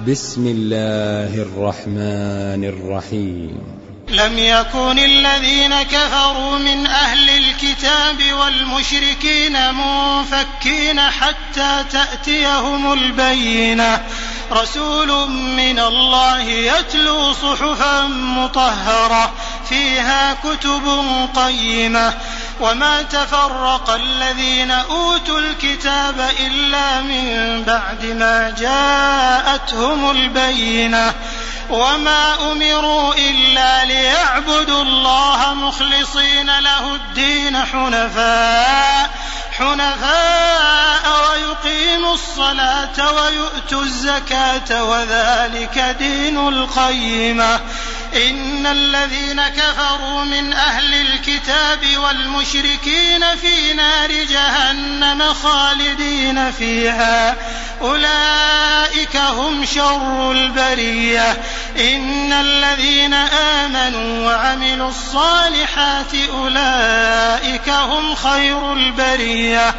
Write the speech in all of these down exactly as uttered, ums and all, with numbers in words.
بسم الله الرحمن الرحيم. لم يكن الذين كفروا من أهل الكتاب والمشركين منفكين حتى تأتيهم البينة رسول من الله يتلو صحفا مطهرة فيها كتب قيمة وما تفرق الذين أوتوا الكتاب إلا من بعد ما جاءتهم البينة وما أمروا إلا ليعبدوا الله مخلصين له الدين حنفاء حنفاء ويقيموا الصلاة ويؤتوا الزكاة وذلك دين القيمة. إن الذين كفروا من أهل الكتاب والمشركين في نار جهنم خالدين فيها أولئك هم شر البرية. إن الذين آمنوا وعملوا الصالحات أولئك هم خير البرية.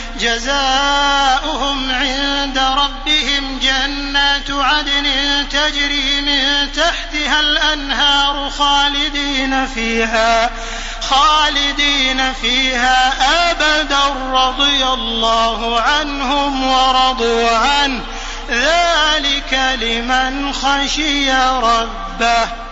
جزاؤهم عند ربهم جنات عدن تجري من تحتها الأنهار خالدين فيها خالدين فيها أبدا رضي الله عنهم ورضوا عنه ذلك لمن خشي ربه.